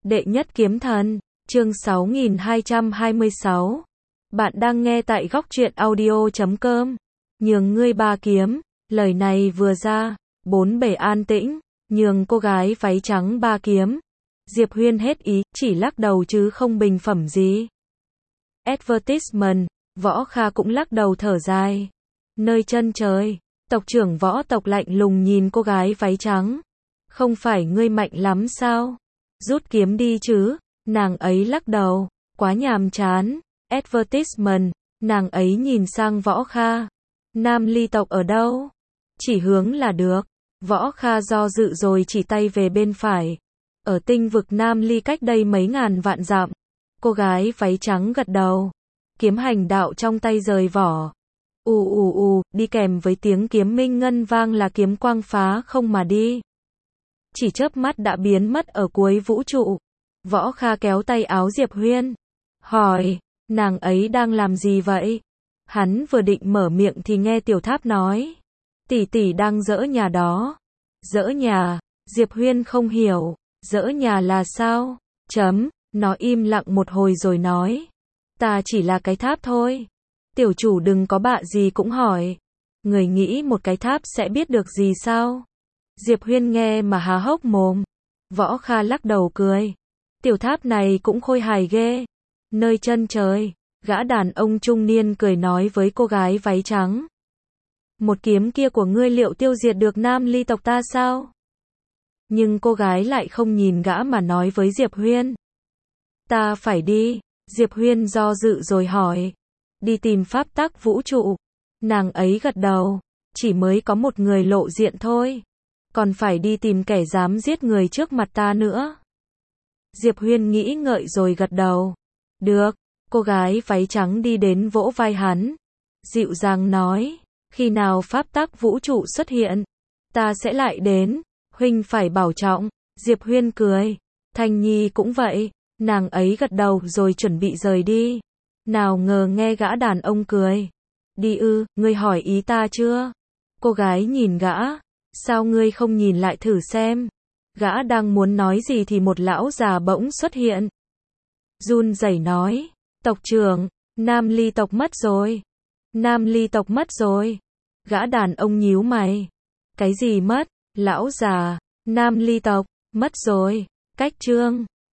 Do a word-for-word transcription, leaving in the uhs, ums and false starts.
Đệ nhất kiếm thần, chương sáu nghìn hai trăm hai mươi sáu. Bạn đang nghe tại góc truyện audio chấm com. Nhường ngươi ba kiếm, lời này vừa ra, bốn bề an tĩnh, nhường cô gái váy trắng ba kiếm. Diệp Huyên hết ý, chỉ lắc đầu chứ không bình phẩm gì. Advertisement, Võ Kha cũng lắc đầu thở dài. Nơi chân trời, tộc trưởng Võ tộc lạnh lùng nhìn cô gái váy trắng. Không phải ngươi mạnh lắm sao? Rút kiếm đi chứ, nàng ấy lắc đầu, quá nhàm chán. Advertisement, nàng ấy nhìn sang Võ Kha. Nam Ly tộc ở đâu? Chỉ hướng là được. Võ Kha do dự rồi chỉ tay về bên phải. Ở tinh vực Nam Ly cách đây mấy ngàn vạn dặm. Cô gái váy trắng gật đầu. Kiếm hành đạo trong tay rời vỏ. Ù ù ù, đi kèm với tiếng kiếm minh ngân vang là kiếm quang phá không mà đi. Chỉ chớp mắt đã biến mất ở cuối vũ trụ. Võ Kha kéo tay áo Diệp Huyên. Hỏi, nàng ấy đang làm gì vậy? Hắn vừa định mở miệng thì nghe Tiểu Tháp nói. Tỷ tỷ đang dỡ nhà đó. Dỡ nhà, Diệp Huyên không hiểu. Dỡ nhà là sao? Chấm, nó im lặng một hồi rồi nói. Ta chỉ là cái tháp thôi. Tiểu chủ đừng có bạ gì cũng hỏi. Người nghĩ một cái tháp sẽ biết được gì sao? Diệp Huyên nghe mà há hốc mồm. Võ Kha lắc đầu cười. Tiểu tháp này cũng khôi hài ghê. Nơi chân trời, gã đàn ông trung niên cười nói với cô gái váy trắng. Một kiếm kia của ngươi liệu tiêu diệt được Nam Ly tộc ta sao? Nhưng cô gái lại không nhìn gã mà nói với Diệp Huyên. Ta phải đi. Diệp Huyên do dự rồi hỏi. Đi tìm pháp tắc vũ trụ. Nàng ấy gật đầu. Chỉ mới có một người lộ diện thôi. Còn phải đi tìm kẻ dám giết người trước mặt ta nữa. Diệp Huyên nghĩ ngợi rồi gật đầu. Được. Cô gái váy trắng đi đến vỗ vai hắn. Dịu dàng nói. Khi nào pháp tắc vũ trụ xuất hiện, ta sẽ lại đến. Huynh phải bảo trọng. Diệp Huyên cười. Thanh Nhi cũng vậy. Nàng ấy gật đầu rồi chuẩn bị rời đi. Nào ngờ nghe gã đàn ông cười. Đi ư, ngươi hỏi ý ta chưa? Cô gái nhìn gã. Sao ngươi không nhìn lại thử xem? Gã đang muốn nói gì thì một lão già bỗng xuất hiện. Run rẩy nói. Tộc trưởng, Nam Ly tộc mất rồi. Nam Ly tộc mất rồi. Gã đàn ông nhíu mày. Cái gì mất? Lão già, Nam Ly tộc, mất rồi. Cách chương.